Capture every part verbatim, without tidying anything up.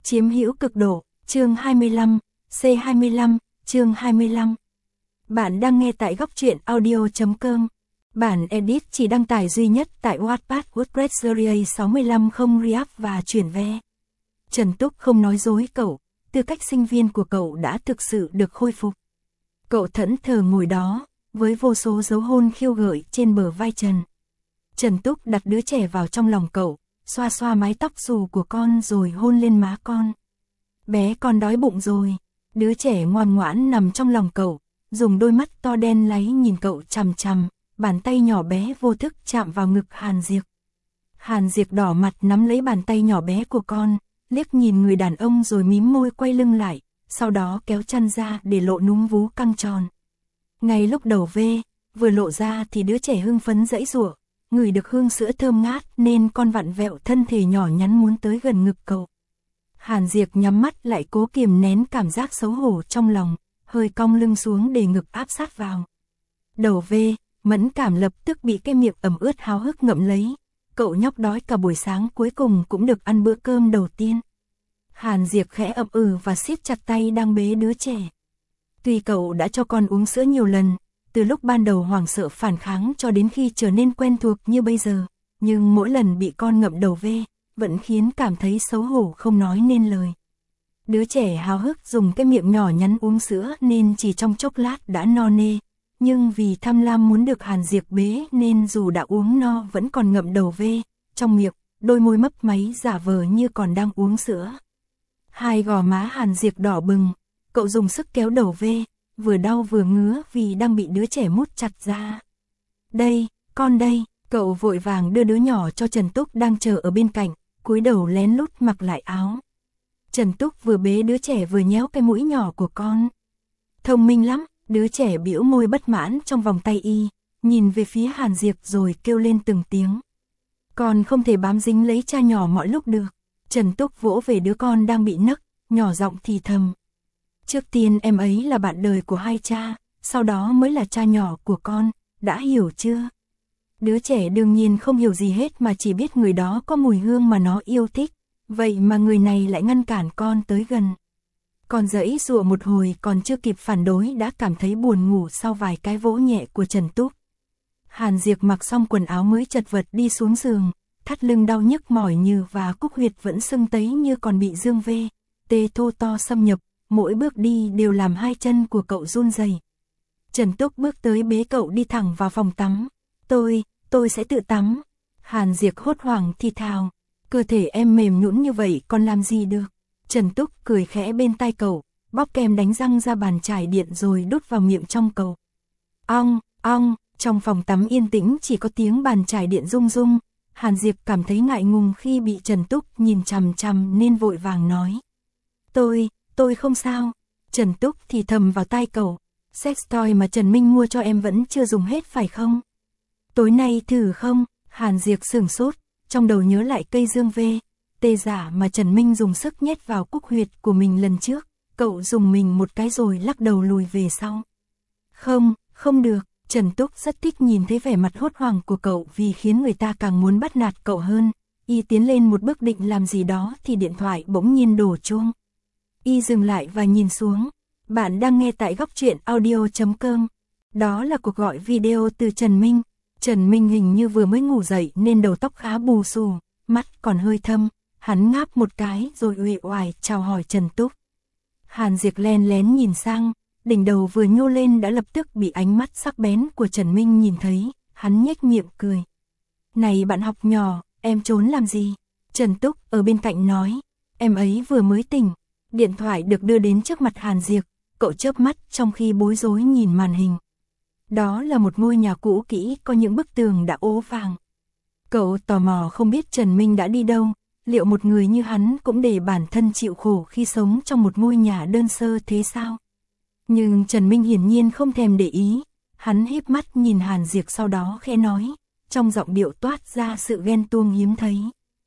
Chiếm hữu cực độ, chương hai mươi lăm, C hai mươi lăm, chương hai mươi lăm. Bạn đang nghe tại góc truyện audio chấm com. Bản edit chỉ đăng tải duy nhất tại Wattpad WordPress Series sáu mươi lăm không React và chuyển ve. Trần Túc không nói dối cậu, tư cách sinh viên của cậu đã thực sự được khôi phục. Cậu thẫn thờ ngồi đó, với vô số dấu hôn khiêu gợi trên bờ vai Trần. Trần Túc đặt đứa trẻ vào trong lòng cậu, xoa xoa mái tóc xù của con rồi hôn lên má con. Bé con đói bụng rồi, đứa trẻ ngoan ngoãn nằm trong lòng cậu, dùng đôi mắt to đen láy nhìn cậu chằm chằm, bàn tay nhỏ bé vô thức chạm vào ngực Hàn Diệp. Hàn Diệp đỏ mặt nắm lấy bàn tay nhỏ bé của con, liếc nhìn người đàn ông rồi mím môi quay lưng lại, sau đó kéo chăn ra để lộ núm vú căng tròn. Ngay lúc đầu vê, vừa lộ ra thì đứa trẻ hưng phấn giãy giụa, ngửi được hương sữa thơm ngát nên con vặn vẹo thân thể nhỏ nhắn muốn tới gần ngực cậu. Hàn Diệp nhắm mắt lại cố kiềm nén cảm giác xấu hổ trong lòng, hơi cong lưng xuống để ngực áp sát vào. Đầu vê, mẫn cảm lập tức bị cái miệng ẩm ướt háo hức ngậm lấy, cậu nhóc đói cả buổi sáng cuối cùng cũng được ăn bữa cơm đầu tiên. Hàn Diệp khẽ ậm ừ và siết chặt tay đang bế đứa trẻ. Tuy cậu đã cho con uống sữa nhiều lần, từ lúc ban đầu hoảng sợ phản kháng cho đến khi trở nên quen thuộc như bây giờ, nhưng mỗi lần bị con ngậm đầu vê, vẫn khiến cảm thấy xấu hổ không nói nên lời. Đứa trẻ háo hức dùng cái miệng nhỏ nhắn uống sữa nên chỉ trong chốc lát đã no nê, nhưng vì tham lam muốn được Hàn Diệp bế nên dù đã uống no vẫn còn ngậm đầu vê, trong miệng, đôi môi mấp máy giả vờ như còn đang uống sữa. Hai gò má Hàn Diệp đỏ bừng, cậu dùng sức kéo đầu vê, vừa đau vừa ngứa vì đang bị đứa trẻ mút chặt ra. Đây, con đây, cậu vội vàng đưa đứa nhỏ cho Trần Túc đang chờ ở bên cạnh, cúi đầu lén lút mặc lại áo. Trần Túc vừa bế đứa trẻ vừa nhéo cái mũi nhỏ của con. Thông minh lắm, đứa trẻ bĩu môi bất mãn trong vòng tay y, nhìn về phía Hàn Diệp rồi kêu lên từng tiếng. Con không thể bám dính lấy cha nhỏ mọi lúc được. Trần Túc vỗ về đứa con đang bị nấc, nhỏ giọng thì thầm. Trước tiên em ấy là bạn đời của hai cha, sau đó mới là cha nhỏ của con, đã hiểu chưa? Đứa trẻ đương nhiên không hiểu gì hết mà chỉ biết người đó có mùi hương mà nó yêu thích, vậy mà người này lại ngăn cản con tới gần. Con giãy giụa một hồi còn chưa kịp phản đối đã cảm thấy buồn ngủ sau vài cái vỗ nhẹ của Trần Túc. Hàn Diệp mặc xong quần áo mới chật vật đi xuống giường, thắt lưng đau nhức mỏi như và cúc huyệt vẫn sưng tấy như còn bị dương vê, tê thô to xâm nhập, mỗi bước đi đều làm hai chân của cậu run rẩy. Trần Túc bước tới bế cậu đi thẳng vào phòng tắm. Tôi, tôi sẽ tự tắm. Hàn Diệp hốt hoảng thì thào, cơ thể em mềm nhũn như vậy còn làm gì được. Trần Túc cười khẽ bên tai cậu, bóp kem đánh răng ra bàn chải điện rồi đút vào miệng trong cậu. Ong, ong, trong phòng tắm yên tĩnh chỉ có tiếng bàn chải điện rung rung. Hàn Diệp cảm thấy ngại ngùng khi bị Trần Túc nhìn chằm chằm nên vội vàng nói. Tôi, tôi không sao. Trần Túc thì thầm vào tai cậu, sex toy mà Trần Minh mua cho em vẫn chưa dùng hết phải không? Tối nay thử không? Hàn Diệp sửng sốt, trong đầu nhớ lại cây dương vê, tê giả mà Trần Minh dùng sức nhét vào cúc huyệt của mình lần trước, cậu dùng mình một cái rồi lắc đầu lùi về sau. Không, không được. Trần Túc rất thích nhìn thấy vẻ mặt hốt hoảng của cậu vì khiến người ta càng muốn bắt nạt cậu hơn. Y tiến lên một bước định làm gì đó thì điện thoại bỗng nhiên đổ chuông. Y dừng lại và nhìn xuống. Bạn đang nghe tại góc truyện audio chấm com. Đó là cuộc gọi video từ Trần Minh. Trần Minh hình như vừa mới ngủ dậy nên đầu tóc khá bù xù, mắt còn hơi thâm. Hắn ngáp một cái rồi uể oải chào hỏi Trần Túc. Hàn Diệp len lén nhìn sang. Đỉnh đầu vừa nhô lên đã lập tức bị ánh mắt sắc bén của Trần Minh nhìn thấy, hắn nhếch miệng cười. Này bạn học nhỏ, em trốn làm gì? Trần Túc ở bên cạnh nói, em ấy vừa mới tỉnh. Điện thoại được đưa đến trước mặt Hàn Diệp, cậu chớp mắt trong khi bối rối nhìn màn hình. Đó là một ngôi nhà cũ kỹ có những bức tường đã ố vàng. Cậu tò mò không biết Trần Minh đã đi đâu, liệu một người như hắn cũng để bản thân chịu khổ khi sống trong một ngôi nhà đơn sơ thế sao? Nhưng Trần Minh hiển nhiên không thèm để ý, hắn híp mắt nhìn Hàn Diệp sau đó khẽ nói, trong giọng điệu toát ra sự ghen tuông hiếm thấy.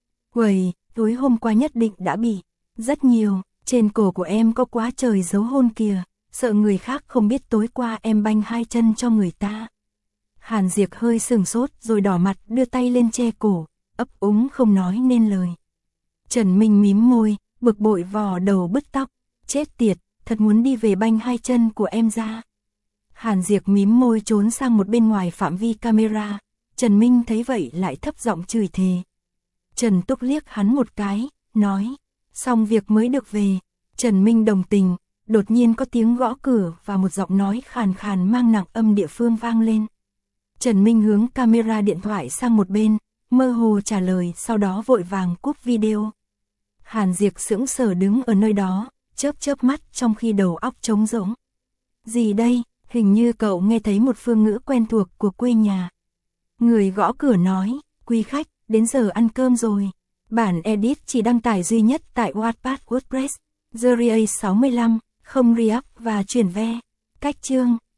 Uầy, tối hôm qua nhất định đã bị, rất nhiều, trên cổ của em có quá trời dấu hôn kìa, sợ người khác không biết tối qua em banh hai chân cho người ta. Hàn Diệp hơi sừng sốt rồi đỏ mặt đưa tay lên che cổ, ấp úng không nói nên lời. Trần Minh mím môi, bực bội vò đầu bứt tóc, chết tiệt, thật muốn đi về banh hai chân của em ra. Hàn Diệp mím môi trốn sang một bên ngoài phạm vi camera, Trần Minh thấy vậy lại thấp giọng chửi thề. Trần Túc liếc hắn một cái, nói, xong việc mới được về. Trần Minh đồng tình, đột nhiên có tiếng gõ cửa và một giọng nói khàn khàn mang nặng âm địa phương vang lên. Trần Minh hướng camera điện thoại sang một bên, mơ hồ trả lời, sau đó vội vàng cúp video. Hàn Diệp sững sờ đứng ở nơi đó, chớp chớp mắt trong khi đầu óc trống rỗng. Gì đây, hình như cậu nghe thấy một phương ngữ quen thuộc của quê nhà. Người gõ cửa nói, quý khách, đến giờ ăn cơm rồi. Bản edit chỉ đăng tải duy nhất tại Wattpad WordPress, Series sáu mươi lăm, không React và chuyển ve. Cách chương